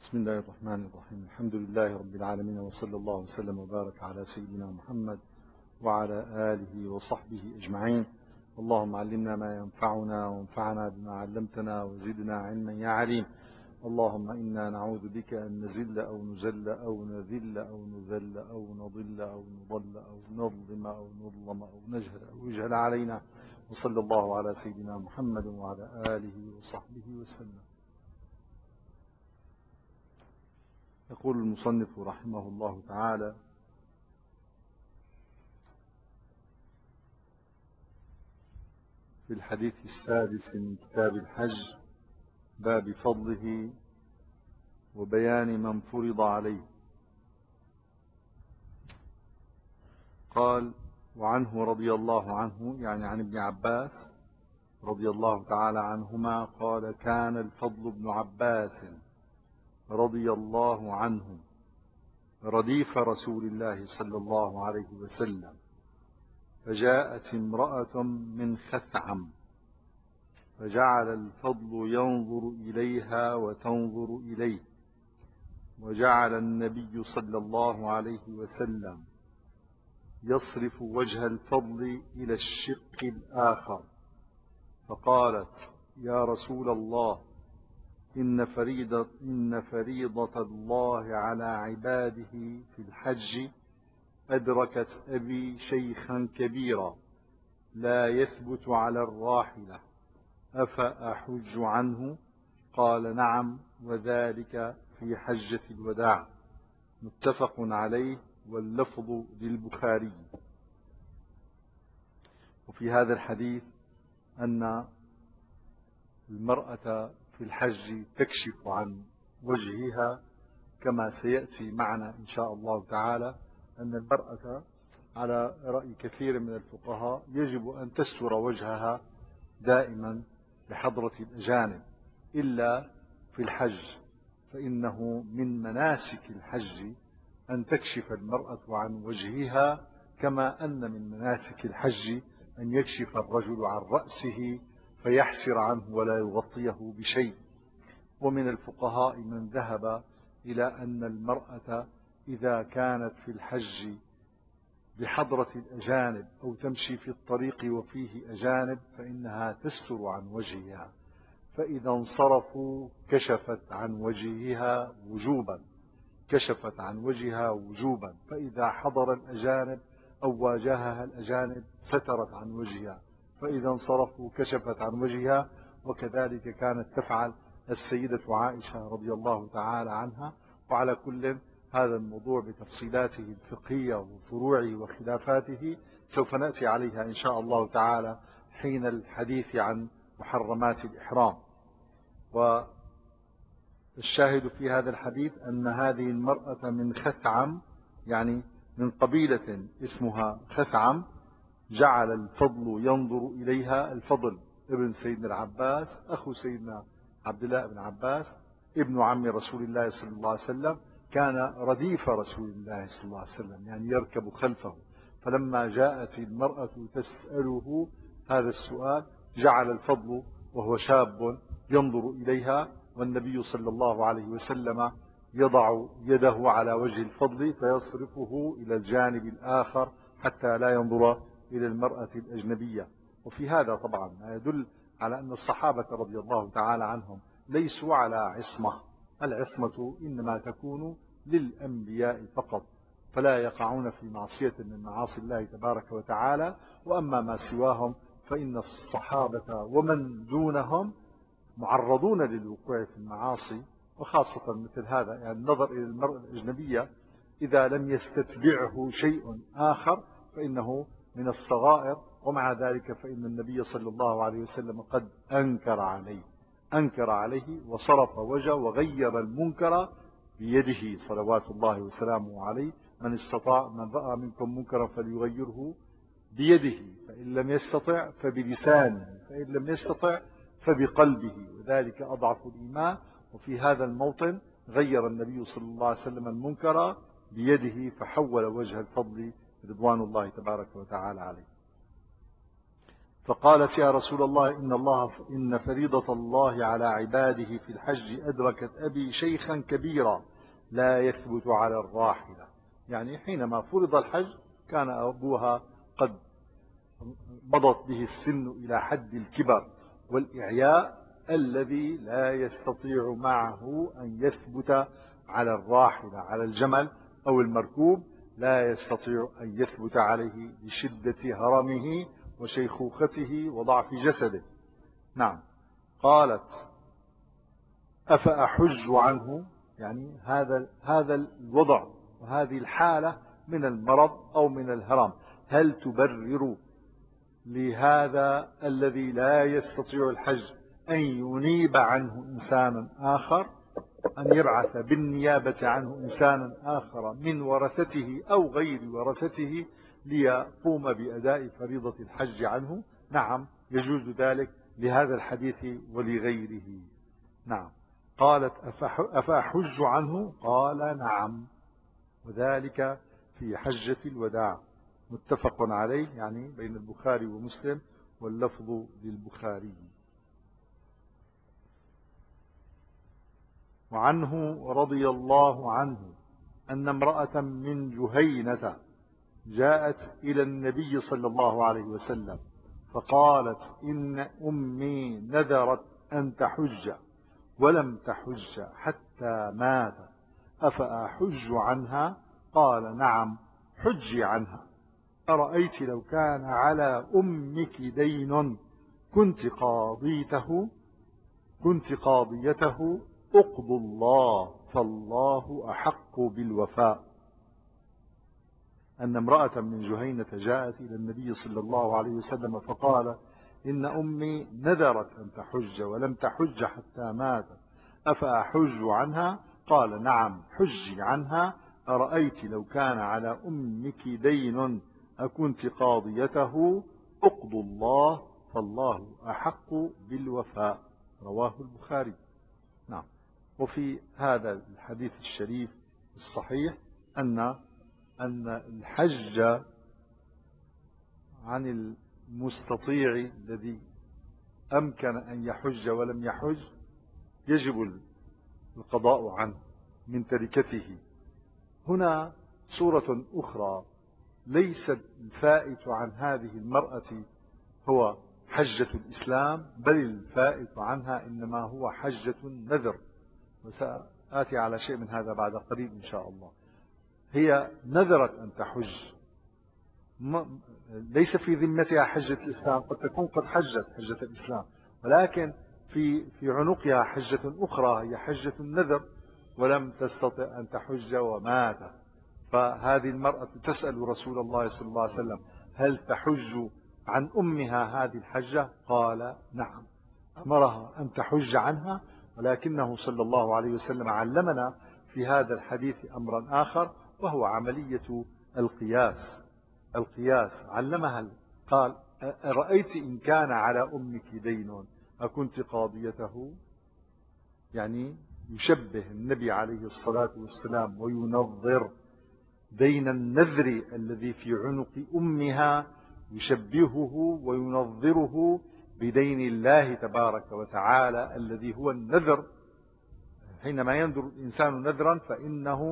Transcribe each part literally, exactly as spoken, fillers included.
بسم الله الرحمن الرحيم. الحمد لله رب العالمين، وصلى الله وسلم وبارك على سيدنا محمد وعلى آله وصحبه أجمعين. اللهم علمنا ما ينفعنا وانفعنا بما علمتنا وزدنا علما يا عليم. اللهم إنا نعوذ بك أن نزل أو نزل أو نذل أو نذل أو نضل أو نضل أو نظلم أو نظلم أو نجهل أو يجهل علينا. وصلى الله على سيدنا محمد وعلى آله وصحبه وسلم. يقول المصنف رحمه الله تعالى: في الحديث السادس من كتاب الحج، باب فضله وبيان من فرض عليه، قال: وعنه رضي الله عنه، يعني عن ابن عباس رضي الله تعالى عنهما، قال: كان الفضل بن عباس رضي الله عنه رديف رسول الله صلى الله عليه وسلم، فجاءت امرأة من خثعم، فجعل الفضل ينظر إليها وتنظر إليه، وجعل النبي صلى الله عليه وسلم يصرف وجه الفضل إلى الشق الآخر، فقالت: يا رسول الله، إن فريضة, إن فريضة الله على عباده في الحج أدركت أبي شيخا كبيرا لا يثبت على الراحلة، أفأحج عنه؟ قال: نعم، وذلك في حجة الوداع. متفق عليه، واللفظ للبخاري. وفي هذا الحديث أن المرأة في الحج تكشف عن وجهها، كما سيأتي معنا إن شاء الله تعالى أن المرأة على رأي كثير من الفقهاء يجب أن تستر وجهها دائما بحضرة الأجانب، إلا في الحج، فإنه من مناسك الحج أن تكشف المرأة عن وجهها، كما أن من مناسك الحج أن يكشف الرجل عن رأسه فيحسر عنه ولا يغطيه بشيء. ومن الفقهاء من ذهب إلى أن المرأة إذا كانت في الحج بحضرة الأجانب أو تمشي في الطريق وفيه أجانب فإنها تستر عن وجهها، فإذا انصرفوا كشفت عن وجهها وجوبا كشفت عن وجهها وجوبا فإذا حضر الأجانب أو واجهها الأجانب سترت عن وجهها، فإذا انصرفوا كشفت عن وجهها. وكذلك كانت تفعل السيدة عائشة رضي الله تعالى عنها. وعلى كل، هذا الموضوع بتفصيلاته الفقهية وفروعه وخلافاته سوف نأتي عليها إن شاء الله تعالى حين الحديث عن محرمات الإحرام. والشاهد في هذا الحديث أن هذه المرأة من خثعم، يعني من قبيلة اسمها خثعم، جعل الفضل ينظر إليها. الفضل ابن سيدنا العباس، أخو سيدنا عبد الله بن عباس، ابن عم رسول الله صلى الله عليه وسلم، كان رديف رسول الله صلى الله عليه وسلم، يعني يركب خلفه. فلما جاءت المرأة تسأله هذا السؤال جعل الفضل وهو شاب ينظر إليها، والنبي صلى الله عليه وسلم يضع يده على وجه الفضل فيصرفه إلى الجانب الآخر حتى لا ينظر إلى المرأة الأجنبية. وفي هذا طبعا ما يدل على أن الصحابة رضي الله تعالى عنهم ليسوا على عصمة. العصمة إنما تكون للأنبياء فقط، فلا يقعون في معصية من معاصي الله تبارك وتعالى. وأما ما سواهم فإن الصحابة ومن دونهم معرضون للوقوع في المعاصي، وخاصة مثل هذا، يعني النظر إلى المرأة الأجنبية إذا لم يستتبعه شيء آخر فإنه من الصغائر. ومع ذلك فإن النبي صلى الله عليه وسلم قد أنكر عليه أنكر عليه وصرف وجهه وغير المنكر بيده صلوات الله وسلامه عليه. من استطاع من رأى منكم منكرا فليغيره بيده، فإن لم يستطع فبلسانه، فإن لم يستطع فبقلبه، وذلك أضعف الإيمان. وفي هذا الموطن غير النبي صلى الله عليه وسلم المنكر بيده فحول وجه الفضل رضوان الله تبارك وتعالى عليه. فقالت يا رسول الله إن, الله إن فريضة الله على عباده في الحج أدركت أبي شيخا كبيرا لا يثبت على الراحلة. يعني حينما فرض الحج كان أبوها قد مضت به السن إلى حد الكبر والإعياء الذي لا يستطيع معه أن يثبت على الراحلة، على الجمل أو المركوب، لا يستطيع أن يثبت عليه لشدة هرمه وشيخوخته وضعف جسده. نعم. قالت أفأحج عنه؟ يعني هذا هذا الوضع وهذه الحالة من المرض أو من الهرم، هل تبرر لهذا الذي لا يستطيع الحج أن ينيب عنه إنسانا آخر، أن يبعث بالنيابة عنه إنسانا آخر من ورثته أو غير ورثته ليقوم بأداء فريضة الحج عنه؟ نعم، يجوز ذلك لهذا الحديث ولغيره. نعم. قالت أفأحج عنه؟ قال نعم، وذلك في حجة الوداع، متفق عليه، يعني بين البخاري ومسلم، واللفظ للبخاري. وعنه رضي الله عنه أن امرأة من جهينة جاءت إلى النبي صلى الله عليه وسلم فقالت إن أمي نذرت أن تحج ولم تحج حتى مات، أفأحج عنها؟ قال نعم، حجي عنها. أرأيت لو كان على أمك دين كنت قاضيته كنت قاضيته اقضوا الله فالله أحق بالوفاء. أن امرأة من جهينة جاءت إلى النبي صلى الله عليه وسلم فقال إن أمي نذرت أن تحج ولم تحج حتى ماتت، أفأحج عنها؟ قال نعم، حجي عنها. أرأيت لو كان على أمك دين أكنت قاضيته اقضوا الله فالله أحق بالوفاء. رواه البخاري. نعم. وفي هذا الحديث الشريف الصحيح أن أن الحج عن المستطيع الذي أمكن أن يحج ولم يحج يجب القضاء عنه من تركته. هنا صورة أخرى، ليس الفائت عن هذه المرأة هو حجة الإسلام، بل الفائت عنها إنما هو حجة النذر، وسأتي على شيء من هذا بعد قليل إن شاء الله. هي نذرت أن تحج، ليس في ذمتها حجة الإسلام، قد تكون قد حجت حجة الإسلام، ولكن في في عنقها حجة أخرى هي حجة النذر، ولم تستطع أن تحج وماتت. فهذه المرأة تسأل رسول الله صلى الله عليه وسلم هل تحج عن أمها هذه الحجة؟ قال نعم، أمرها أن تحج عنها، ولكنه صلى الله عليه وسلم علمنا في هذا الحديث أمرا آخر، وهو عملية القياس. القياس علمها، قال أرأيت إن كان على أمك دين أكنت قاضيته؟ يعني يشبه النبي عليه الصلاة والسلام وينظر بين النذر الذي في عنق أمها، يشبهه وينظره بدين الله تبارك وتعالى الذي هو النذر. حينما ينذر الإنسان نذرا فإنه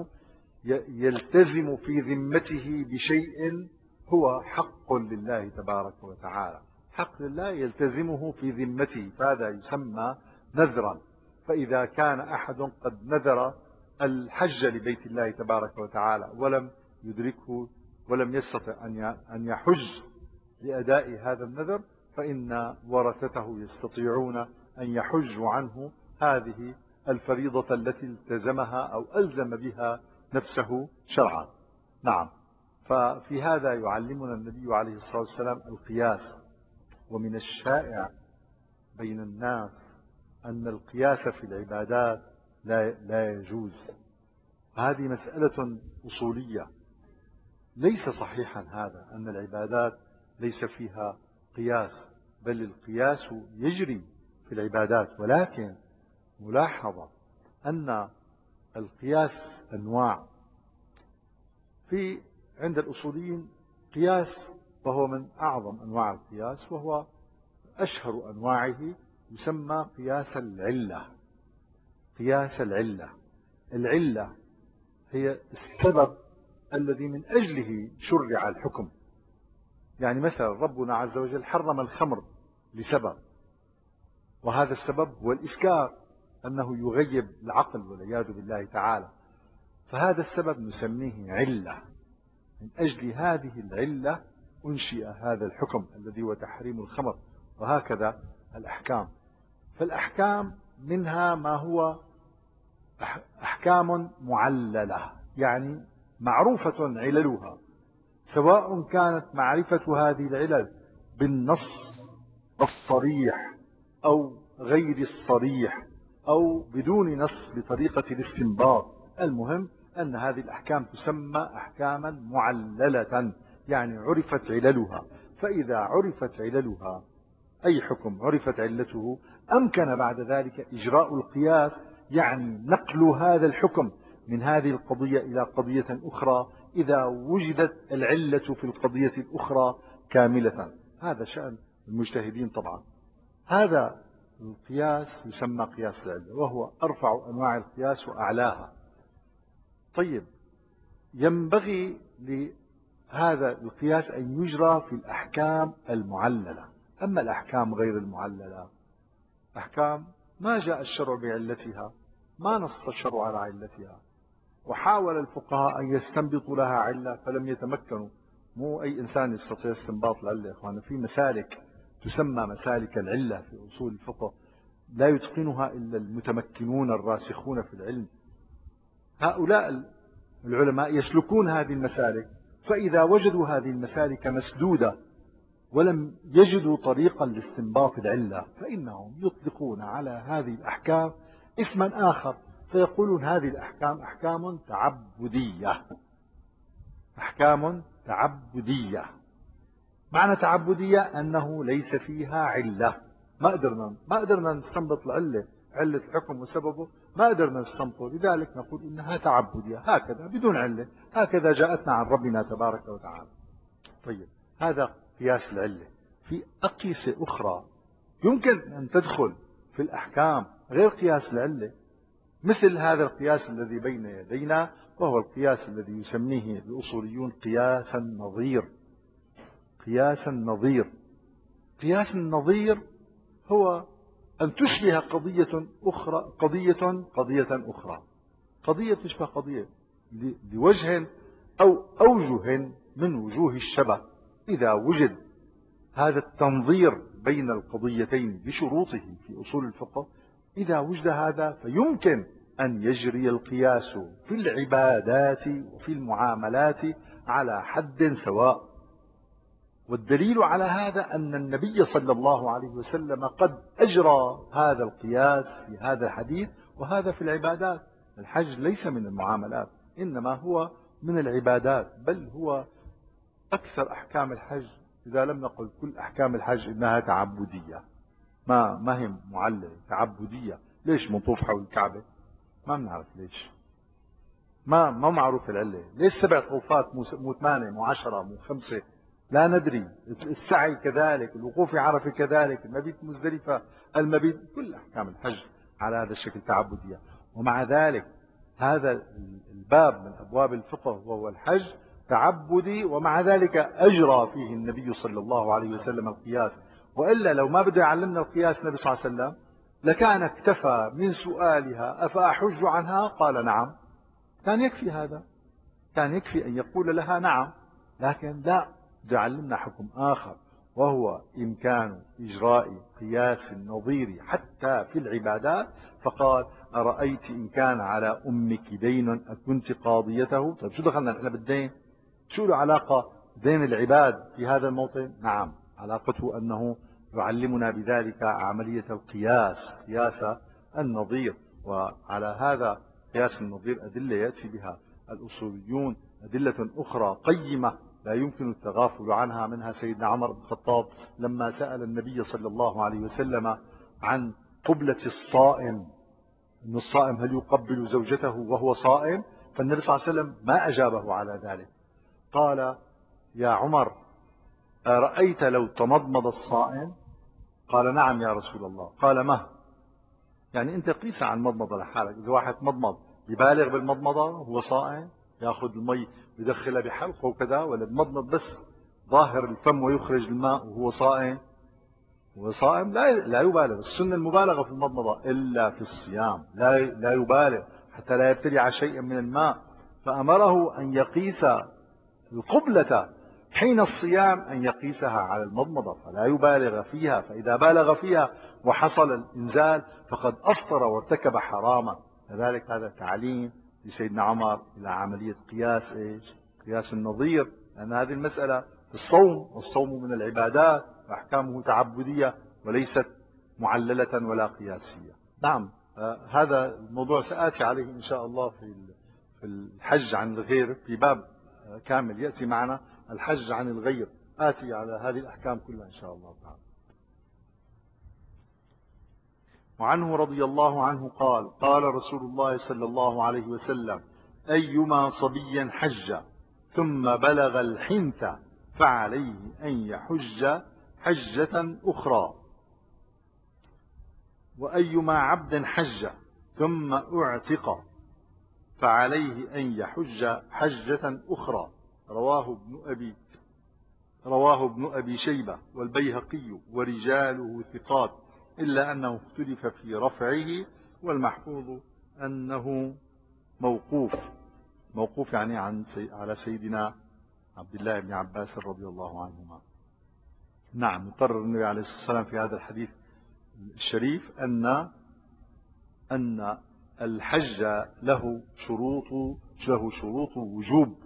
يلتزم في ذمته بشيء هو حق لله تبارك وتعالى، حق لله يلتزمه في ذمته، فهذا يسمى نذرا. فإذا كان أحد قد نذر الحج لبيت الله تبارك وتعالى ولم يدركه ولم يستطع أن يحج لأداء هذا النذر، فإن ورثته يستطيعون أن يحجوا عنه هذه الفريضة التي التزمها أو ألزم بها نفسه شرعا. نعم. ففي هذا يعلمنا النبي عليه الصلاة والسلام القياس. ومن الشائع بين الناس أن القياس في العبادات لا, لا يجوز. هذه مسألة أصولية، ليس صحيحا هذا أن العبادات ليس فيها قياس، بل القياس يجري في العبادات، ولكن ملاحظة أن القياس أنواع. في عند الأصوليين قياس وهو من أعظم أنواع القياس، وهو وأشهر أنواعه يسمى قياس العلة. قياس العلة، العلة هي السبب الذي من أجله شرع الحكم. يعني مثلا ربنا عز وجل حرم الخمر لسبب، وهذا السبب هو الإسكار، أنه يغيب العقل والعياذ بالله تعالى، فهذا السبب نسميه علة. من أجل هذه العلة أنشئ هذا الحكم الذي هو تحريم الخمر، وهكذا الأحكام. فالأحكام منها ما هو أحكام معللة، يعني معروفة عللها، سواء كانت معرفة هذه العلل بالنص الصريح أو غير الصريح أو بدون نص بطريقة الاستنباط. المهم أن هذه الأحكام تسمى أحكاما معللة، يعني عرفت عللها. فإذا عرفت عللها، أي حكم عرفت علته، أمكن بعد ذلك إجراء القياس، يعني نقل هذا الحكم من هذه القضية إلى قضية أخرى إذا وجدت العلة في القضية الأخرى كاملة. هذا شأن المجتهدين طبعا. هذا القياس يسمى قياس العلة، وهو أرفع أنواع القياس وأعلاها. طيب، ينبغي لهذا القياس أن يجرى في الأحكام المعللة. أما الأحكام غير المعللة، أحكام ما جاء الشرع بعلتها، ما نص الشرع على علتها، وحاول الفقهاء أن يستنبطوا لها علة فلم يتمكنوا. مو أي إنسان يستطيع استنباط العلة يا إخوانا، في مسالك تسمى مسالك العلة في أصول الفقه لا يتقنها إلا المتمكنون الراسخون في العلم. هؤلاء العلماء يسلكون هذه المسالك، فإذا وجدوا هذه المسالك مسدودة ولم يجدوا طريقا لاستنباط العلة، فإنهم يطلقون على هذه الأحكام اسما آخر، فيقولون هذه الأحكام أحكام تعبدية. أحكام تعبدية، معنى تعبدية أنه ليس فيها علة. ما قدرنا ما قدرنا نستنبط العلة، علة الحكم وسببه ما قدرنا نستنبطه، لذلك نقول إنها تعبدية هكذا بدون علة، هكذا جاءتنا عن ربنا تبارك وتعالى. طيب، هذا قياس العلة. في أقيسة أخرى يمكن أن تدخل في الأحكام غير قياس العلة، مثل هذا القياس الذي بين يدينا، وهو القياس الذي يسميه الأصوليون قياس النظير. قياس النظير قياس النظير هو أن تشبه قضية أخرى قضية قضية أخرى، قضية تشبه قضية لوجه أو أوجه من وجوه الشبه. إذا وجد هذا التنظير بين القضيتين بشروطه في أصول الفقه، إذا وجد هذا فيمكن أن يجري القياس في العبادات وفي المعاملات على حد سواء. والدليل على هذا أن النبي صلى الله عليه وسلم قد أجرى هذا القياس في هذا الحديث، وهذا في العبادات. الحج ليس من المعاملات، إنما هو من العبادات، بل هو أكثر أحكام الحج، إذا لم نقل كل أحكام الحج، إنها تعبدية، ما ما هي معللة، تعبدية. ليش منطوف حول الكعبة؟ ما بنعرف ليش، ما ما معروف العلة. ليش سبع طوفات مو ثمانية مو عشرة مو خمسة؟ لا ندري. السعي كذلك، الوقوف في عرفة كذلك، المبيت مزدلفة، المبيت، كل أحكام الحج على هذا الشكل تعبدية. ومع ذلك هذا الباب من أبواب الفقه وهو الحج تعبدي، ومع ذلك أجرى فيه النبي صلى الله عليه وسلم القياس. وإلا لو ما بده يعلمنا القياس النبي صلى الله عليه وسلم لكان اكتفى من سؤالها أفأحج عنها؟ قال نعم، كان يكفي هذا، كان يكفي أن يقول لها نعم. لكن لا، بده يعلمنا حكم آخر، وهو إمكان إجراء قياس النظير حتى في العبادات. فقال أرأيت إن كان على أمك دين أكنت قاضيته؟ طيب شو دخلنا نحن بالدين؟ شو له علاقة دين العباد في هذا الموطن؟ نعم، علاقته أنه يعلمنا بذلك عملية القياس، قياس النظير. وعلى هذا قياس النظير أدلة يأتي بها الأصوليون، أدلة أخرى قيمة لا يمكن التغافل عنها. منها سيدنا عمر بن الخطاب لما سأل النبي صلى الله عليه وسلم عن قبلة الصائم، أن الصائم هل يقبل زوجته وهو صائم؟ فالنبي صلى الله عليه وسلم ما أجابه على ذلك. قال يا عمر أرأيت لو تمضمض الصائم؟ قال نعم يا رسول الله. قال ما؟ يعني أنت قيس عن المضمضة لحالك. إذا واحد مضمض يبالغ بالمضمضة وهو صائم، يأخذ المي يدخلها بحلقه وكذا، ولا بمضمض بس ظاهر الفم ويخرج الماء وهو صائم؟ وهو صائم لا لا يبالغ. السنة المبالغة في المضمضة إلا في الصيام، لا لا يبالغ حتى لا يبتلع شيئا من الماء. فأمره أن يقيس القبلة حين الصيام، أن يقيسها على المضمضة فلا يبالغ فيها، فإذا بالغ فيها وحصل الإنزال فقد أفطر وارتكب حراما. لذلك هذا تعليم لسيدنا عمر إلى عملية قياس إيش؟ قياس النظير، لأن هذه المسألة في الصوم، والصوم من العبادات وأحكامه تعبدية وليست معللة ولا قياسية. نعم، آه هذا الموضوع سآتي عليه إن شاء الله في في الحج عن الغير، في باب كامل يأتي معنا الحج عن الغير، آتي على هذه الأحكام كلها إن شاء الله تعالى. وعنه رضي الله عنه قال قال رسول الله صلى الله عليه وسلم: أيما صبي حج ثم بلغ الحنث فعليه أن يحج حجة أخرى، وأيما عبد حج ثم اعتق فعليه أن يحج حجة أخرى. رواه ابن أبي رواه ابن أبي شيبة والبيهقي ورجاله ثقات، إلا أنه اختلف في رفعه، والمحفوظ أنه موقوف. موقوف يعني عن سي... على سيدنا عبد الله بن عباس رضي الله عنهما. نعم، يقرر النبي عليه الصلاة والسلام في هذا الحديث الشريف أن أن الحج له شروط له شروط وجوب.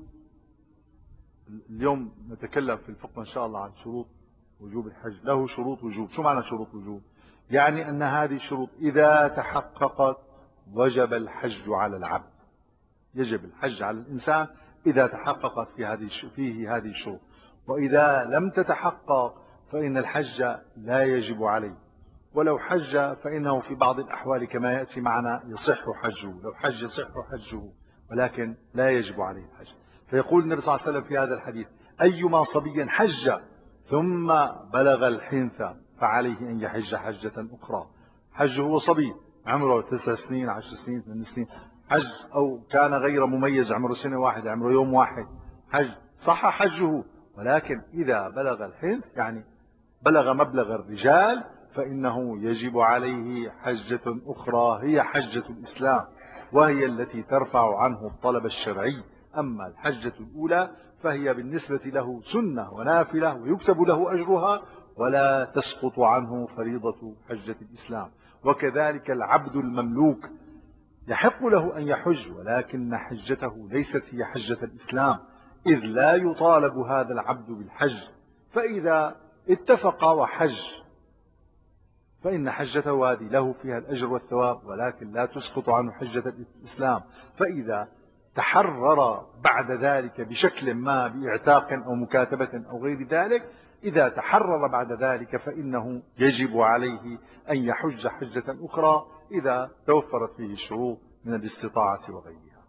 اليوم نتكلم في الفقه إن شاء الله عن شروط وجوب الحج. له شروط وجوب. شو معنى شروط وجوب؟ يعني أن هذه الشروط إذا تحققت وجب الحج على العبد. يجب الحج على الإنسان إذا تحققت في هذه فيه هذه الشروط، وإذا لم تتحقق فإن الحج لا يجب عليه. ولو حج فإنه في بعض الأحوال كما يأتي معنا يصح حجه، لو حج يصح حجه، ولكن لا يجب عليه الحج. فيقول النبي صلى الله عليه وسلم في هذا الحديث: أيما صبي حج ثم بلغ الحنث فعليه أن يحج حجة أخرى. حج هو صبي عمره تسع سنين، عشر سنين، ثمان سنين، حج أو كان غير مميز عمره سنة واحدة، عمره يوم واحد، حج صح حجه. ولكن إذا بلغ الحنث يعني بلغ مبلغ الرجال فإنه يجب عليه حجة أخرى، هي حجة الإسلام، وهي التي ترفع عنه الطلب الشرعي. أما الحجة الأولى فهي بالنسبة له سنة ونافلة ويكتب له أجرها، ولا تسقط عنه فريضة حجة الإسلام. وكذلك العبد المملوك يحق له أن يحج، ولكن حجته ليست هي حجة الإسلام، إذ لا يطالب هذا العبد بالحج. فإذا اتفق وحج فإن حجته هذه له فيها الأجر والثواب، ولكن لا تسقط عنه حجة الإسلام. فإذا تحرر بعد ذلك بشكل ما، باعتاق أو مكاتبة أو غير ذلك، إذا تحرر بعد ذلك فإنه يجب عليه أن يحج حجة أخرى إذا توفرت فيه الشروط من الاستطاعة وغيرها.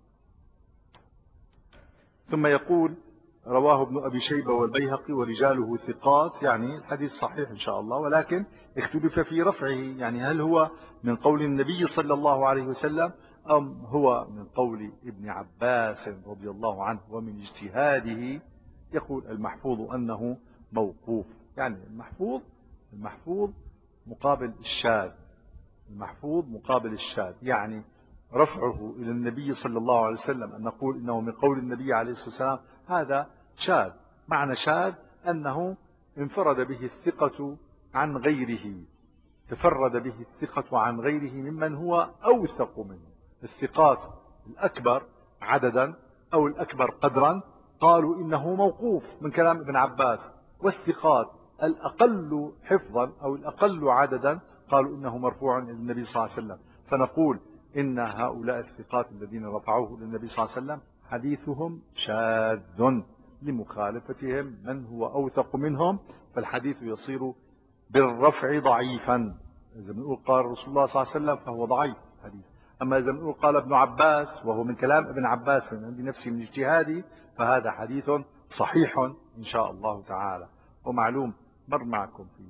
ثم يقول: رواه ابن أبي شيبة والبيهقي ورجاله ثقات، يعني الحديث صحيح إن شاء الله، ولكن اختلف في رفعه، يعني هل هو من قول النبي صلى الله عليه وسلم أم هو من قول ابن عباس رضي الله عنه ومن اجتهاده. يقول المحفوظ أنه موقوف، يعني المحفوظ المحفوظ مقابل الشاذ، المحفوظ مقابل الشاذ، يعني رفعه إلى النبي صلى الله عليه وسلم أن نقول إنه من قول النبي عليه الصلاة والسلام هذا شاذ. معنى شاذ أنه انفرد به الثقة عن غيره، تفرد به الثقة عن غيره ممن هو أوثق منه. الثقات الأكبر عددا أو الأكبر قدرا قالوا إنه موقوف من كلام ابن عباس، والثقات الأقل حفظا أو الأقل عددا قالوا إنه مرفوع إلى النبي صلى الله عليه وسلم. فنقول إن هؤلاء الثقات الذين رفعوه للنبي صلى الله عليه وسلم حديثهم شاذ لمخالفتهم من هو أوثق منهم، فالحديث يصير بالرفع ضعيفا. إذا بنقول قال رسول الله صلى الله عليه وسلم فهو ضعيف حديث. أما إذا بنقول قال ابن عباس وهو من كلام ابن عباس من عندي نفسي من اجتهادي، فهذا حديث صحيح إن شاء الله تعالى. ومعلوم مر معكم في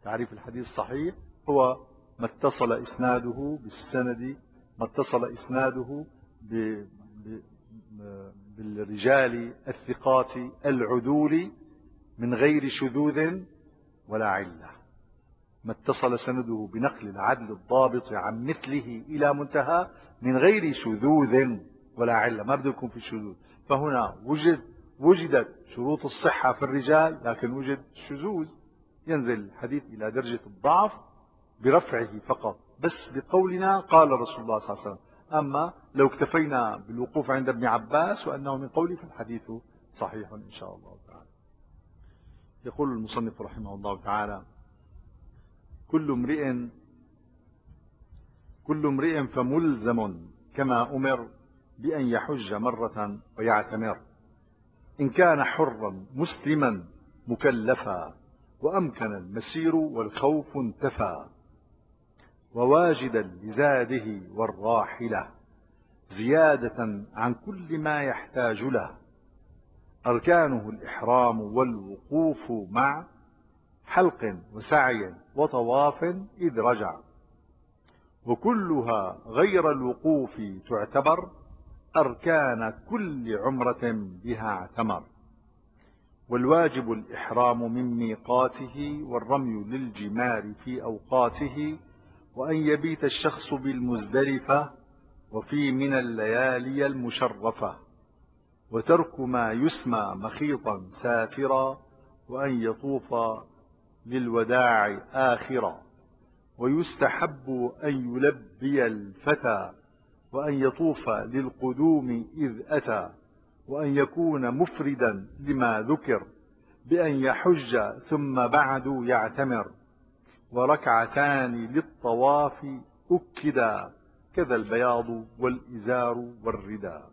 تعريف الحديث الصحيح هو ما اتصل إسناده بالسند، ما اتصل إسناده ب... ب... بالرجال الثقات العدول من غير شذوذ ولا علة، ما اتصل سنده بنقل العدل الضابط عن مثله إلى منتهى من غير شذوذ ولا علة، ما بده يكون في شذوذ. فهنا وجد وجدت شروط الصحة في الرجال، لكن وجد شذوذ، ينزل الحديث إلى درجة الضعف برفعه فقط، بس بقولنا قال رسول الله صلى الله عليه وسلم. أما لو اكتفينا بالوقوف عند ابن عباس وأنه من قوله فالحديث صحيح إن شاء الله تعالى. يقول المصنف رحمه الله تعالى: كل امرئ كل امرئ فملزم كما أمر بأن يحج مرة ويعتمر، إن كان حرا مسلما مكلفا وأمكن المسير والخوف انتفى، وواجدا لزاده والراحلة زيادة عن كل ما يحتاج له، أركانه الإحرام والوقوف مع حلق وسعي وطواف إذ رجع، وكلها غير الوقوف تعتبر أركان كل عمرة بها اعتمر، والواجب الإحرام من ميقاته والرمي للجمار في أوقاته، وأن يبيت الشخص بالمزدلفة وفي من الليالي المشرفة، وترك ما يسمى مخيطا ساترا، وأن يطوف للوداع آخرا، ويستحب أن يلبي الفتى وأن يطوف للقدوم إذ أتى، وأن يكون مفردا لما ذكر بأن يحج ثم بعد يعتمر، وركعتان للطواف أكدا كذا البياض والإزار والرداء.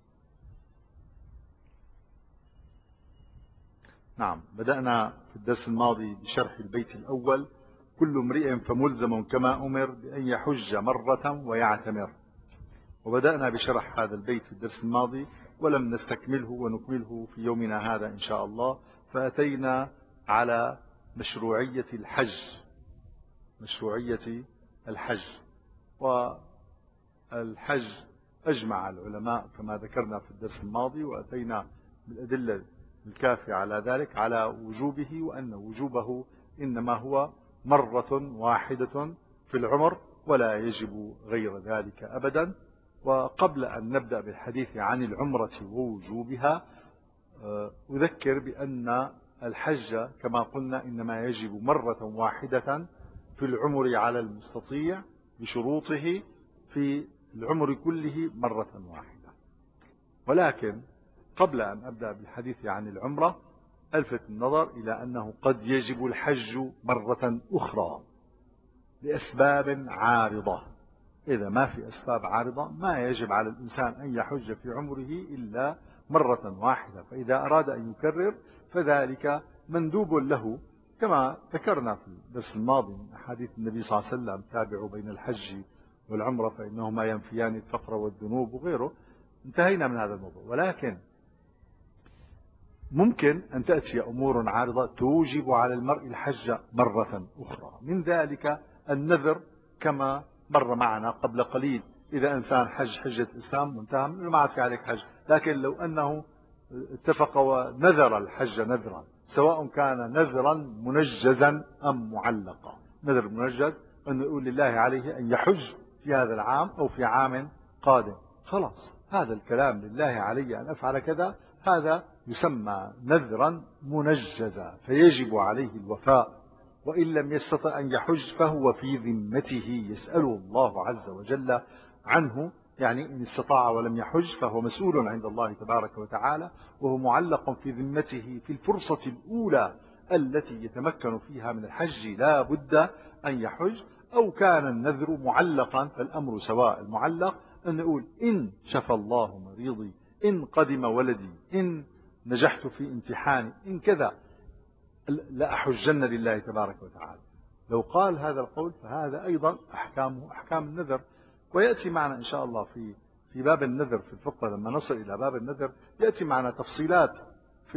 نعم، بدأنا في الدرس الماضي بشرح البيت الأول: كل امرئ فملزم كما أمر بأن يحج مرة ويعتمر، وبدأنا بشرح هذا البيت في الدرس الماضي ولم نستكمله ونكمله في يومنا هذا إن شاء الله، فأتينا على مشروعية الحج مشروعية الحج والحج أجمع العلماء كما ذكرنا في الدرس الماضي، وأتينا بالأدلة الكافية على ذلك، على وجوبه، وأن وجوبه إنما هو مرة واحدة في العمر ولا يجب غير ذلك أبدا. وقبل أن نبدأ بالحديث عن العمرة ووجوبها، أذكر بأن الحج كما قلنا إنما يجب مرة واحدة في العمر على المستطيع بشروطه، في العمر كله مرة واحدة. ولكن قبل أن أبدأ بالحديث عن العمرة ألفت النظر إلى أنه قد يجب الحج مرة أخرى لأسباب عارضة. إذا ما في أسباب عارضة ما يجب على الإنسان أن يحج في عمره إلا مرة واحدة، فإذا أراد أن يكرر فذلك مندوب له، كما ذكرنا في الدرس الماضي من أحاديث النبي صلى الله عليه وسلم: تابعوا بين الحج والعمرة فإنهما ينفيان الفقر والذنوب وغيره. انتهينا من هذا الموضوع. ولكن ممكن أن تأتي أمور عارضة توجب على المرء الحج مرة أخرى، من ذلك النذر كما مر معنا قبل قليل. إذا إنسان حج حجة الإسلام وانتهى ما عاد في عليك حج، لكن لو أنه اتفق ونذر الحج نذرا، سواء كان نذرا منجزا أم معلقا. نذر منجز أنه يقول لله عليه أن يحج في هذا العام أو في عام قادم، خلاص هذا الكلام لله علي أن أفعل كذا، هذا يسمى نذرا منجزا فيجب عليه الوفاء. وإن لم يستطع أن يحج فهو في ذمته يسأله الله عز وجل عنه، يعني إن استطاع ولم يحج فهو مسؤول عند الله تبارك وتعالى، وهو معلق في ذمته في الفرصة الأولى التي يتمكن فيها من الحج لا بد أن يحج. أو كان النذر معلقا فالأمر سواء. المعلق أن نقول إن شفى الله مريضي، إن قدم ولدي، إن نجحت في امتحاني، إن كذا لأحجن لله تبارك وتعالى. لو قال هذا القول فهذا أيضا أحكامه أحكام النذر، ويأتي معنا إن شاء الله في في باب النذر في الفقه. لما نصل إلى باب النذر يأتي معنا تفصيلات في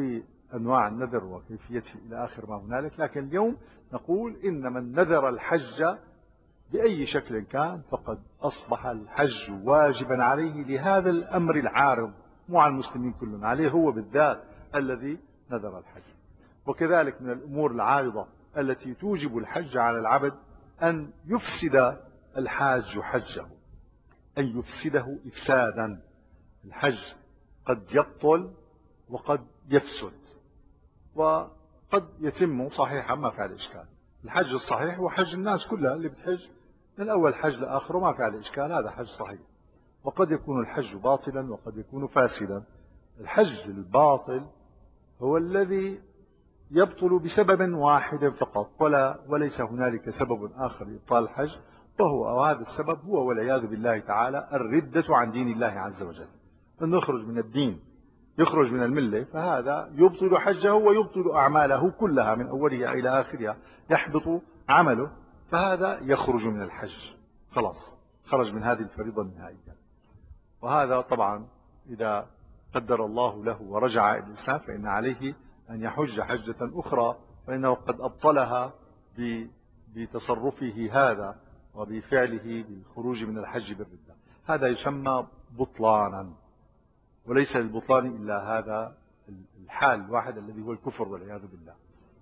أنواع النذر وكيفيته إلى آخر ما هنالك، لكن اليوم نقول إن من نذر الحج بأي شكل كان فقد أصبح الحج واجبا عليه لهذا الأمر العارض، مو على المسلمين كلهم، عليه هو بالذات الذي نذر الحج. وكذلك من الأمور العارضة التي توجب الحج على العبد أن يفسد الحاج حجه، أن يفسده إفسادا. الحج قد يبطل وقد يفسد، وقد يتم صحيحا ما فعل إشكال. الحج الصحيح هو حج الناس كلها اللي بتحج من أول حج لآخره ما فعل إشكال، هذا حج صحيح. وقد يكون الحج باطلا وقد يكون فاسدا. الحج الباطل هو الذي يبطل بسبب واحد فقط، ولا وليس هنالك سبب آخر لإبطال الحج، وهو وهذا السبب هو والعياذ بالله تعالى الردة عن دين الله عز وجل. أن يخرج من الدين، يخرج من الملة، فهذا يبطل حجه ويبطل أعماله كلها من أولها إلى آخرها، يحبط عمله، فهذا يخرج من الحج، خلاص خرج من هذه الفريضة النهائية. وهذا طبعا إذا قدر الله له ورجع إلى الإسلام فإن عليه أن يحج حجة أخرى، فإنه قد أبطلها بتصرفه هذا وبفعله بالخروج من الحج بالردة. هذا يسمى بطلانا، وليس للبطلان إلا هذا الحال الواحد الذي هو الكفر والعياذ بالله.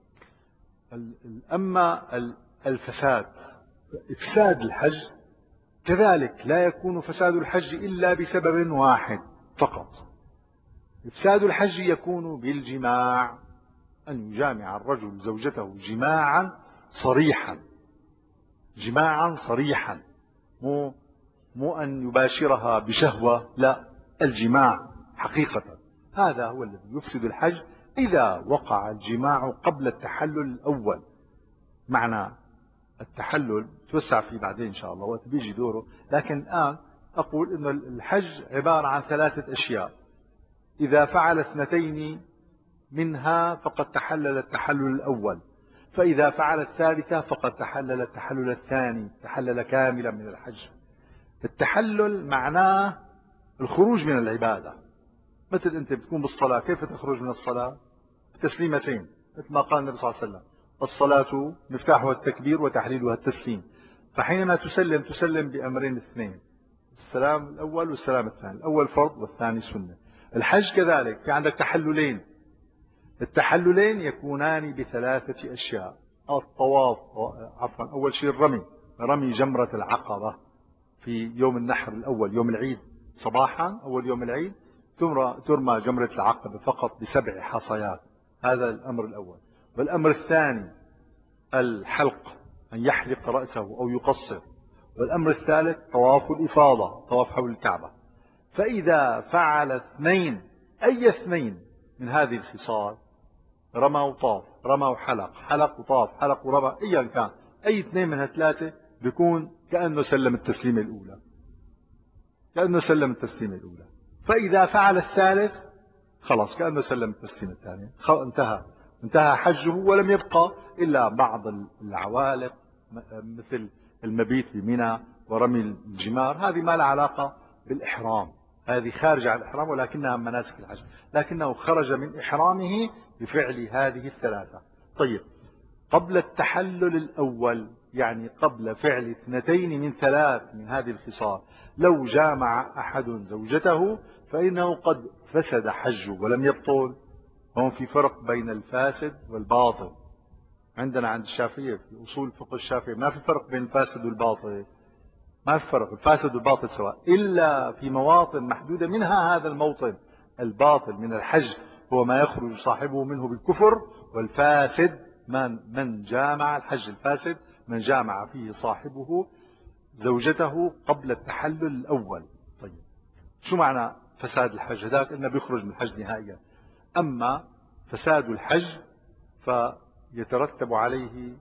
أما الفساد، إفساد الحج كذلك لا يكون فساد الحج إلا بسبب واحد فقط. إفساد الحج يكون بالجماع، أن يجامع الرجل زوجته جماعا صريحا، جماعا صريحا، مو مو أن يباشرها بشهوة، لا، الجماع حقيقة. هذا هو الذي يفسد الحج إذا وقع الجماع قبل التحلل الأول. معنى التحلل توسع فيه بعدين إن شاء الله وقت بيجي دوره، لكن الآن أقول أن الحج عبارة عن ثلاثة أشياء. إذا فعل اثنتين منها فقد تحلل التحلل الأول، فإذا فعل الثالثة فقد تحلل التحلل الثاني، تحلل كاملا من الحج. التحلل معناه الخروج من العبادة. مثل أنت بتكون بالصلاة، كيف تخرج من الصلاة؟ تسليمتين، مثل ما قال النبي صلى الله عليه وسلم: الصلاة مفتاحها التكبير وتحليلها التسليم. فحينما تسلم تسلم بأمرين اثنين: السلام الأول والسلام الثاني، الأول فرض والثاني سنة. الحج كذلك، في عندك تحللين. التحللين يكونان بثلاثة أشياء: الطواف، عفوا أول شيء الرمي، رمي جمرة العقبة في يوم النحر الأول، يوم العيد صباحا أول يوم العيد ترمى جمرة العقبة فقط بسبع حصيات، هذا الأمر الأول. والأمر الثاني الحلق، أن يحلق رأسه أو يقصر. والأمر الثالث طواف الإفاضة، طواف حول الكعبة. فإذا فعل اثنين، أي اثنين من هذه الخصال، رمى وطاف، رمى وحلق، حلق وطاف، حلق ورمى، أيا كان أي اثنين من هالثلاثة، بيكون كأنه سلم التسليمة الأولى، كأنه سلم التسليمة الأولى. فإذا فعل الثالث خلاص كأنه سلم التسليمة الثانية، انتهى انتهى حجه، ولم يبقى إلا بعض العوالق مثل المبيت بمنى ورمي الجمار، هذه ما لها علاقة بالإحرام، هذه خارج عن الإحرام ولكنها من مناسك الحج، لكنه خرج من إحرامه بفعل هذه الثلاثة. طيب، قبل التحلل الأول، يعني قبل فعل اثنتين من ثلاث من هذه الخصال، لو جامع أحد زوجته فإنه قد فسد حجه ولم يبطل. هون في فرق بين الفاسد والباطل. عندنا عند الشافعية في أصول فقه الشافعي ما في فرق بين الفاسد والباطل، ما في فرق، الفاسد والباطل سواء، إلا في مواطن محدودة، منها هذا الموطن. الباطل من الحج هو ما يخرج صاحبه منه بالكفر، والفاسد من من جامع، الحج الفاسد من جامع فيه صاحبه زوجته قبل التحلل الأول. طيب، شو معنى فساد الحج؟ هذاك إنه بيخرج من الحج نهائيا. أما فساد الحج فيترتب عليه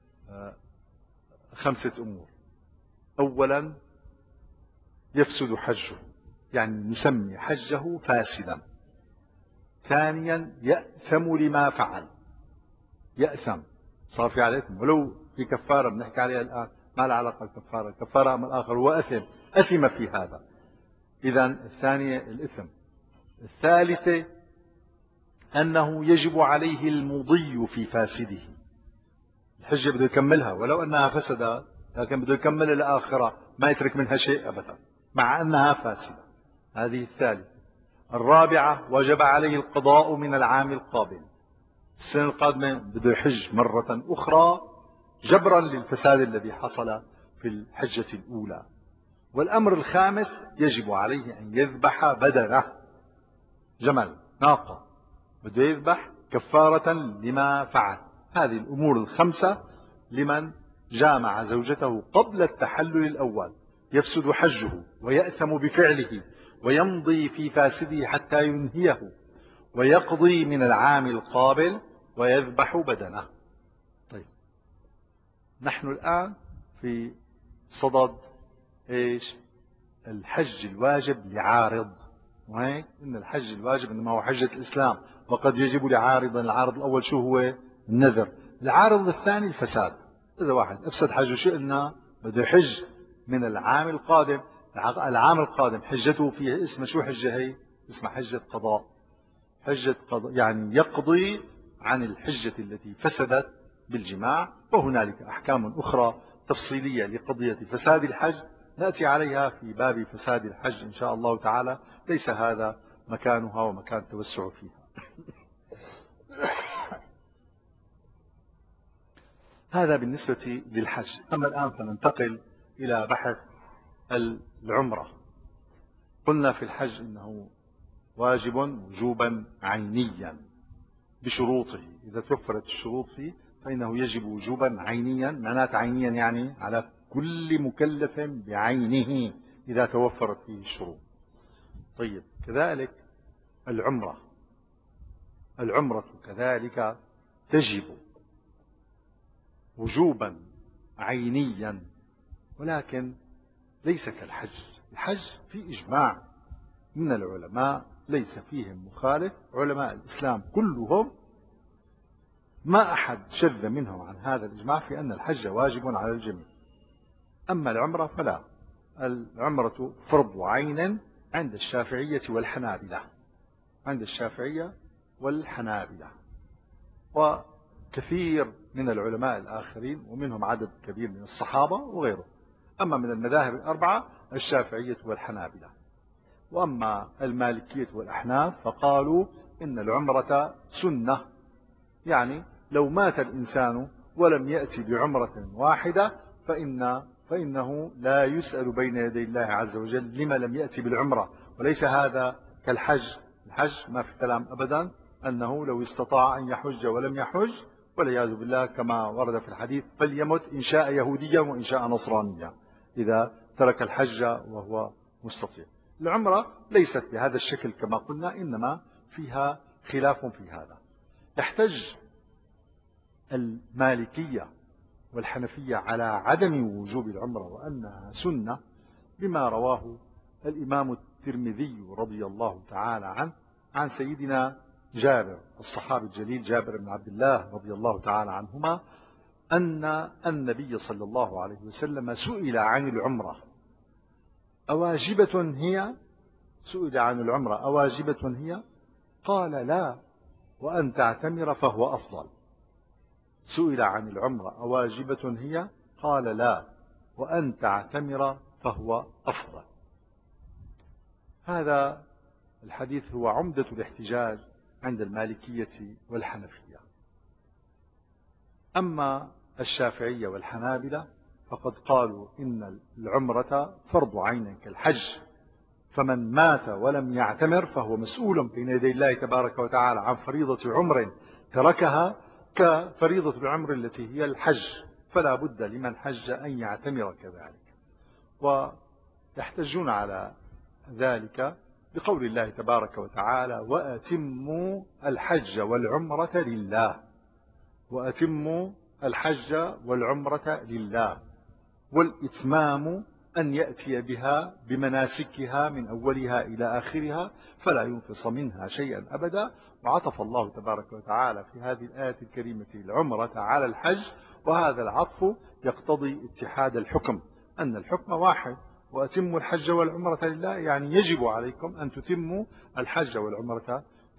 خمسة أمور. أولا يفسد حجه، يعني نسمي حجه فاسدا. ثانيا يأثم لما فعل، يأثم، صار في عليه إثم، ولو في كفارة بنحكي عليها الآن ما لها علاقة الكفارة، الكفارة أمر آخر، هو أثم، أثم في هذا. إذن الثانية الإثم. الثالثة أنه يجب عليه المضي في فاسده. الحجة بده يكملها ولو أنها فسدت، لكن بده يكمل الآخرة ما يترك منها شيء أبدا مع أنها فاسدة. هذه الثالثة. الرابعة وجب عليه القضاء من العام القابل. السنة القادمة بده يحج مرة أخرى جبرا للفساد الذي حصل في الحجة الأولى. والأمر الخامس يجب عليه أن يذبح بدنه، جمل، ناقة، بده يذبح كفارة لما فعل. هذه الأمور الخمسة لمن جامع زوجته قبل التحلل الأول يفسد حجه ويأثم بفعله ويمضي في فاسده حتى ينهيه، ويقضي من العام القابل، ويذبح بدنه. طيب، نحن الآن في صدد إيش؟ الحج الواجب لعارض. وهيك إن الحج الواجب إنما هو حجة الإسلام، وقد يجب لعارض. العارض الأول شو هو؟ النذر. العارض الثاني الفساد. إذا واحد أفسد حجه شئنا بده يحج من العام القادم. العام القادم حجته فيها اسمها شو؟ حجة هي اسمها حجة قضاء. حجة قضاء يعني يقضي عن الحجة التي فسدت بالجماع. وهنالك أحكام أخرى تفصيلية لقضية فساد الحج نأتي عليها في باب فساد الحج إن شاء الله تعالى، ليس هذا مكانها ومكان التوسع فيها. هذا بالنسبة للحج. أما الآن فننتقل إلى بحث العمرة. قلنا في الحج إنه واجب وجوبا عينيا بشروطه. إذا توفرت الشروط فيه فإنه يجب وجوبا عينيا. معنات عينيا يعني على كل مكلف بعينه إذا توفرت فيه الشروط. طيب، كذلك العمرة. العمرة كذلك تجب وجوبا عينيا، ولكن ليس كالحج. الحج في إجماع من العلماء ليس فيهم مخالف، علماء الإسلام كلهم ما أحد شذ منهم عن هذا الإجماع في أن الحج واجب على الجميع. أما العمرة فلا. العمرة فرض عين عند الشافعية والحنابلة. عند الشافعية والحنابلة وكثير من العلماء الآخرين، ومنهم عدد كبير من الصحابة وغيره. أما من المذاهب الأربعة الشافعية والحنابلة. وأما المالكية والأحناف فقالوا إن العمرة سنة، يعني لو مات الإنسان ولم يأتي بعمرة واحدة فإن فإنه لا يسأل بين يدي الله عز وجل لما لم يأتي بالعمرة. وليس هذا كالحج. الحج ما في كلام أبدا أنه لو استطاع أن يحج ولم يحج والعياذ بالله كما ورد في الحديث فليمت إن شاء يهوديا وإن شاء نصرانيا إذا ترك الحج وهو مستطيع. العمرة ليست بهذا الشكل كما قلنا، إنما فيها خلاف في هذا. يحتج المالكية والحنفية على عدم وجوب العمرة وأنها سنة بما رواه الإمام الترمذي رضي الله تعالى عنه عن سيدنا جابر الصحابي الجليل جابر بن عبد الله رضي الله تعالى عنهما أن النبي صلى الله عليه وسلم سئل عن العمرة أواجبة هي؟ سئل عن العمرة أواجبة هي؟ قال لا، وأن تعتمر فهو أفضل. سئل عن العمرة أواجبة هي؟ قال لا، وأن تعتمر فهو أفضل. هذا الحديث هو عمدة الاحتجاج عند المالكية والحنفية. أما الشافعية والحنابلة فقد قالوا إن العمرة فرض عين كالحج، فمن مات ولم يعتمر فهو مسؤول بين يدي الله تبارك وتعالى عن فريضة عمر تركها كفريضة العمر التي هي الحج، فلا بد لمن حج أن يعتمر كذلك. ويحتجون على ذلك بقول الله تبارك وتعالى وأتموا الحج والعمرة لله. وأتموا الحج والعمرة لله، والإتمام أن يأتي بها بمناسكها من أولها إلى آخرها فلا ينقص منها شيئا أبدا. وعطف الله تبارك وتعالى في هذه الآية الكريمة العمرة على الحج، وهذا العطف يقتضي اتحاد الحكم، أن الحكم واحد. وأتموا الحج والعمرة لله يعني يجب عليكم أن تتموا الحج والعمرة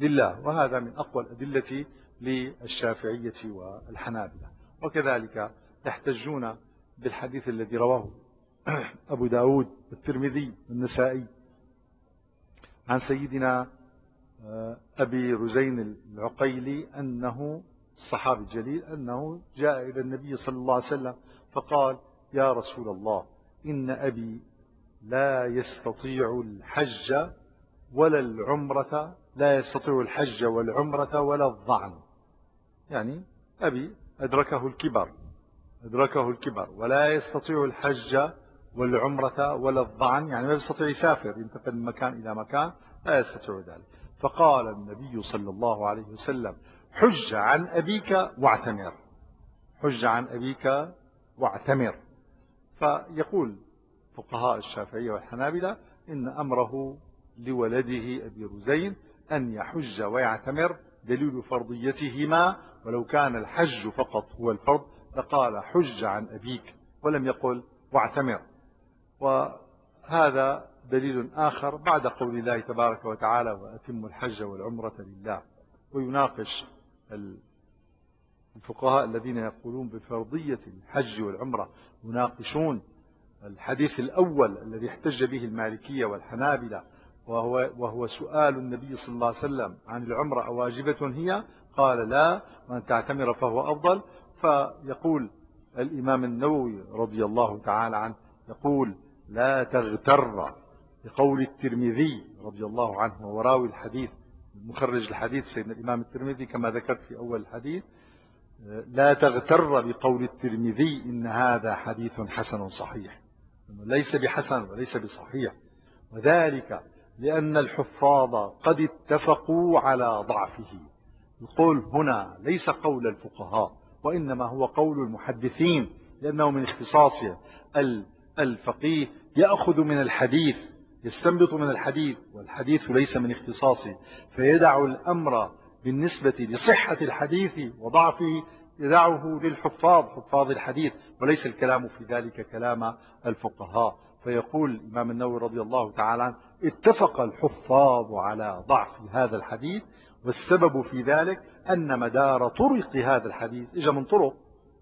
لله، وهذا من أقوى الأدلة للشافعية والحنابلة. وكذلك يحتجون بالحديث الذي رواه أبو داود والترمذي والنسائي عن سيدنا أبي رزين العقيلي أنه الصحابي الجليل أنه جاء إلى النبي صلى الله عليه وسلم فقال: يا رسول الله، إن أبي لا يستطيع الحج ولا العمرة لا يستطيع الحج والعمرة ولا الظعن. يعني أبي أدركه الكبر أدركه الكبر ولا يستطيع الحج والعمرة ولا الظعن، يعني ما يستطيع يسافر ينتقل من مكان إلى مكان، لا يستطيع ذلك. فقال النبي صلى الله عليه وسلم: حج عن أبيك واعتمر، حج عن أبيك واعتمر. فيقول فقهاء الشافعية والحنابلة إن أمره لولده أبي رزين أن يحج ويعتمر دليل فرضيتهما، ولو كان الحج فقط هو الفرض لقال حج عن أبيك ولم يقل واعتمر. وهذا دليل آخر بعد قول الله تبارك وتعالى: وأتموا الحج والعمرة لله. ويناقش الفقهاء الذين يقولون بفرضية الحج والعمرة يناقشون الحديث الأول الذي احتج به المالكية والحنابلة، وهو, وهو سؤال النبي صلى الله عليه وسلم عن العمرة أواجبة هي؟ قال لا، وأن تعتمر فهو أفضل. فيقول الإمام النووي رضي الله تعالى عنه يقول: لا تغتر بقول الترمذي رضي الله عنه وراوي الحديث مخرج الحديث سيدنا الإمام الترمذي كما ذكرت في أول الحديث، لا تغتر بقول الترمذي إن هذا حديث حسن صحيح، ليس بحسن وليس بصحيح، وذلك لأن الحفاظ قد اتفقوا على ضعفه. القول هنا ليس قول الفقهاء وإنما هو قول المحدثين، لأنه من اختصاصه. الفقيه يأخذ من الحديث، يستنبط من الحديث، والحديث ليس من اختصاصه، فيدع الأمر بالنسبة لصحة الحديث وضعفه يدعه للحفاظ، حفاظ الحديث، وليس الكلام في ذلك كلام الفقهاء. فيقول الإمام النووي رضي الله تعالى عنه: اتفق الحفاظ على ضعف هذا الحديث، والسبب في ذلك أن مدار طرق هذا الحديث إجا من طرق،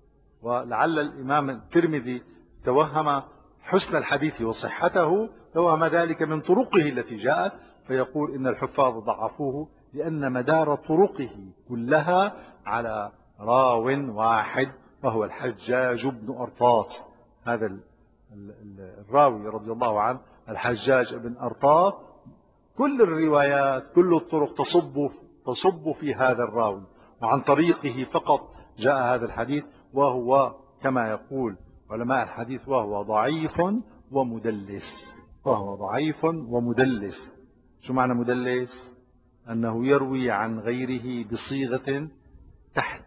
ولعل الإمام الترمذي توهم حسن الحديث وصحته، توهم ذلك من طرقه التي جاءت، فيقول إن الحفاظ ضعفوه لأن مدار طرقه كلها على راو واحد وهو الحجاج بن أرطاط. هذا الراوي رضي الله عنه الحجاج بن أرطاط كل الروايات كل الطرق تصب تصب في هذا الراوي، وعن طريقه فقط جاء هذا الحديث، وهو كما يقول علماء الحديث وهو ضعيف ومدلس. وهو ضعيف ومدلس. شو معنى مدلس؟ أنه يروي عن غيره بصيغة تحت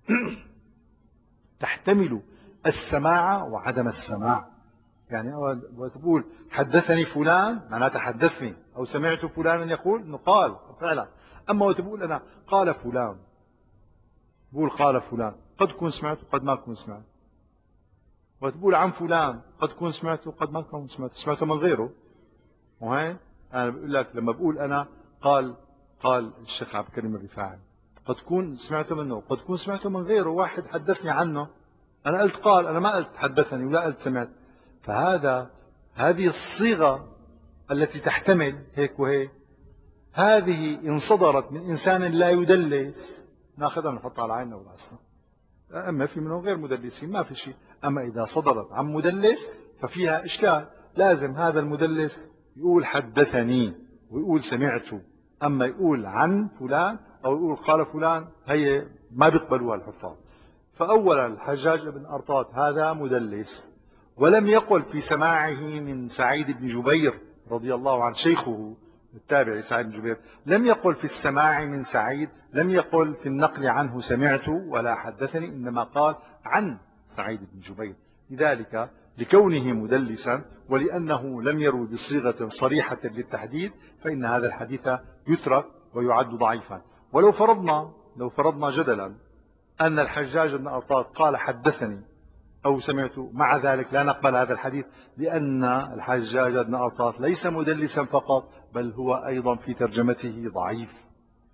تحتمل السماع وعدم السماع. يعني وتقول حدثني فلان معناته حدثني، أو سمعت فلانا يقول إنه قال فعلا. أما وتقول أنا قال فلان، بقول قال فلان، قد كون سمعت وقد ما كون سمعت. وتقول عن فلان، قد كون سمعته وقد ما كون سمعته، سمعته من غيره. وهي أنا بقول لك لما بقول أنا قال قال الشيخ عبد الكريم الرفاعي، قد كون سمعته منه وقد كون سمعته من غيره، واحد حدثني عنه، أنا قلت قال، أنا ما قلت حدثني ولا قلت سمعت. فهذا هذه الصيغة التي تحتمل هيك وهيك، هذه إن صدرت من إنسان لا يدلس ناخذها نحطها على عيننا وراسنا، أما في منهم غير مدلسين ما في شيء. أما إذا صدرت عن مدلس ففيها إشكال، لازم هذا المدلس يقول حدثني ويقول سمعته. أما يقول عن فلان أو يقول قال فلان هي ما بيقبلوها الحفاظ. فأولا الحجاج بن أرطاط هذا مدلس، ولم يقل في سماعه من سعيد بن جبير رضي الله عنه شيخه التابعي سعيد بن جبير، لم يقل في السماع من سعيد، لم يقل في النقل عنه سمعت ولا حدثني، إنما قال عن سعيد بن جبير. لذلك لكونه مدلسا ولأنه لم يروي بصيغة صريحة للتحديد فإن هذا الحديث يترك ويعد ضعيفا. ولو فرضنا لو فرضنا جدلا أن الحجاج بن أرطاط قال حدثني أو سمعت، مع ذلك لا نقبل هذا الحديث، لأن الحجاج بن أرطاط ليس مدلسا فقط، بل هو أيضا في ترجمته ضعيف.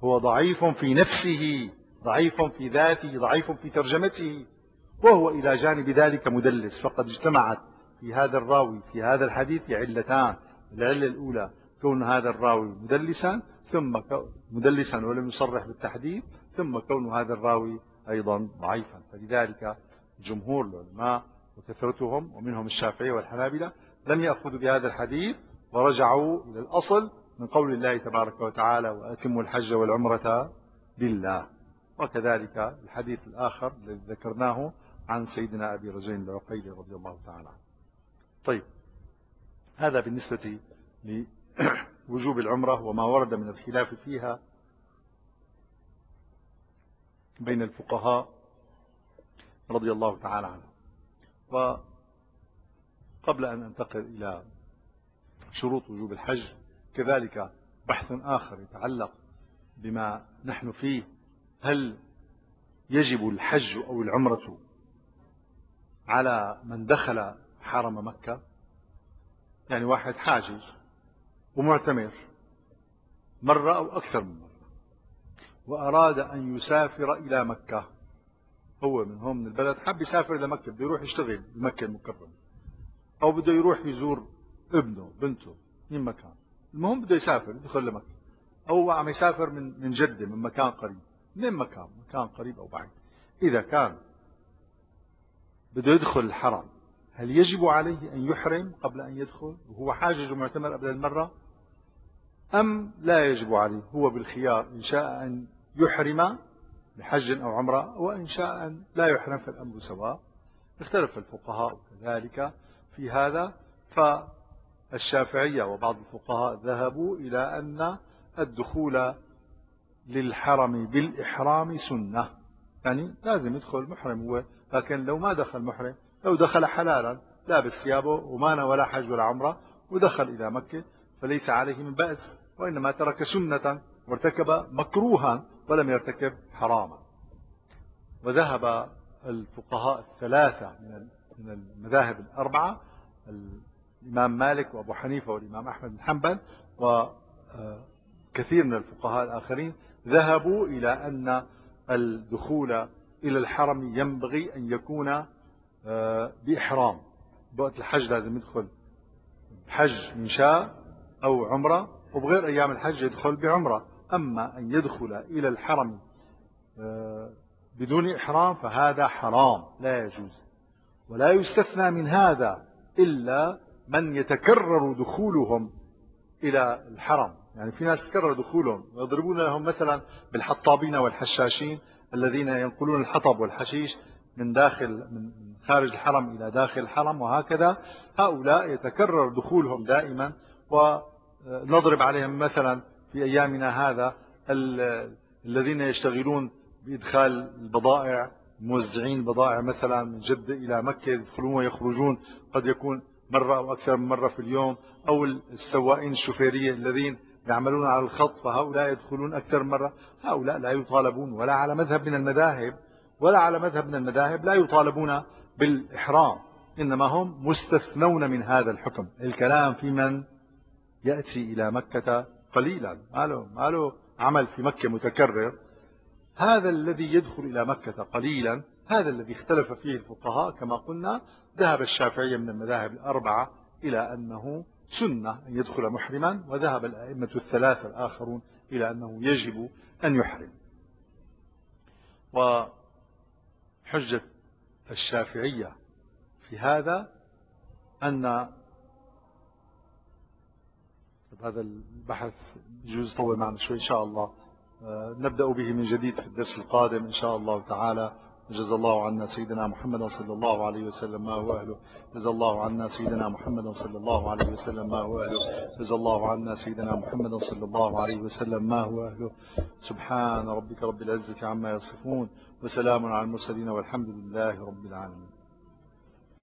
هو ضعيف في نفسه، ضعيف في ذاته، ضعيف في ترجمته، وهو إلى جانب ذلك مدلس. فقد اجتمعت في هذا الراوي في هذا الحديث علتان. العلة الأولى كون هذا الراوي مدلسا ثم مدلسا ولم يصرح بالتحديث، ثم كون هذا الراوي أيضا ضعيفا. فلذلك جمهور العلماء وكثرتهم ومنهم الشافعي والحنابلة لم يأخذوا بهذا الحديث، ورجعوا إلى الأصل من قول الله تبارك وتعالى: وأتموا الحج والعمرة لله. وكذلك الحديث الآخر الذي ذكرناه عن سيدنا أبي رجين العقيلي رضي الله تعالى عنه. طيب، هذا بالنسبة لوجوب العمرة وما ورد من الخلاف فيها بين الفقهاء رضي الله تعالى عنهم. وقبل أن أنتقل إلى شروط وجوب الحج، كذلك بحث آخر يتعلق بما نحن فيه: هل يجب الحج أو العمرة على من دخل حرم مكة؟ يعني واحد حاجج ومعتمر مرة أو أكثر من مرة، وأراد أن يسافر إلى مكة. هو من هون من البلد حب يسافر إلى مكة، بده يروح يشتغل بمكة المكرمة، أو بده يروح يزور ابنه بنته من مكان، المهم بده يسافر يدخل لمكة، أو عم يسافر من من جدة من مكان قريب، من مكان مكان قريب أو بعيد. إذا كان بده يدخل الحرم، هل يجب عليه أن يحرم قبل أن يدخل وهو حاجج ومعتمر قبل المرة، أم لا يجب عليه؟ هو بالخيار، إن شاء أن يحرم بحج أو عمرة، وإن شاء أن لا يحرم فالأمر سواء. اختلف الفقهاء كذلك في هذا، فالشافعية وبعض الفقهاء ذهبوا إلى أن الدخول للحرم بالإحرام سنة، يعني لازم يدخل محرم هو، لكن لو ما دخل محرم، لو دخل حلالا لابس ثيابه وما نوى ولا حج ولا عمرة ودخل إلى مكة فليس عليه من بأس، وإنما ترك سنة وارتكب مكروها ولم يرتكب حراما. وذهب الفقهاء الثلاثة من المذاهب الأربعة، الإمام مالك وأبو حنيفة والإمام أحمد بن حنبل وكثير من الفقهاء الآخرين، ذهبوا إلى أن الدخول إلى الحرم ينبغي أن يكون بإحرام. بوقت الحج لازم يدخل حج من شاء أو عمرة، وبغير أيام الحج يدخل بعمرة. أما أن يدخل إلى الحرم بدون إحرام فهذا حرام لا يجوز. ولا يستثنى من هذا إلا من يتكرر دخولهم إلى الحرم، يعني في ناس تكرر دخولهم ويضربون لهم مثلا بالحطابين والحشاشين الذين ينقلون الحطب والحشيش من داخل من خارج الحرم إلى داخل الحرم، وهكذا هؤلاء يتكرر دخولهم دائما. ونضرب عليهم مثلا في أيامنا هذا الذين يشتغلون بإدخال البضائع، موزعين بضائع مثلا من جدة إلى مكة، يدخلون ويخرجون قد يكون مرة أو أكثر من مرة في اليوم، أو السواقين الشوفيرية الذين يعملون على الخط، فهؤلاء يدخلون أكثر من مرة. هؤلاء لا يطالبون ولا على مذهب من المذاهب ولا على مذهب من المذاهب لا يطالبون بالإحرام، إنما هم مستثنون من هذا الحكم. الكلام في من يأتي إلى مكة قليلا، ما له ما له عمل في مكة متكرر. هذا الذي يدخل إلى مكة قليلا هذا الذي اختلف فيه الفقهاء. كما قلنا ذهب الشافعية من المذاهب الأربعة إلى أنه سنة أن يدخل محرما، وذهب الأئمة الثلاثة الآخرون إلى أنه يجب أن يحرم. وحجة الشافعية في هذا أن هذا البحث يجوز طول معنا شوي إن شاء الله، نبدأ به من جديد في الدرس القادم إن شاء الله تعالى. جزا الله عنا سيدنا محمد صلى الله عليه وسلم ما هو أهله. جزا الله عنا سيدنا محمد صلى الله عليه وسلم ما هو أهله. جزا الله عنا سيدنا محمد صلى الله عليه وسلم ما هو أهله. سبحان ربك رب العزة عما يصفون، وسلام على المرسلين، والحمد لله رب العالمين.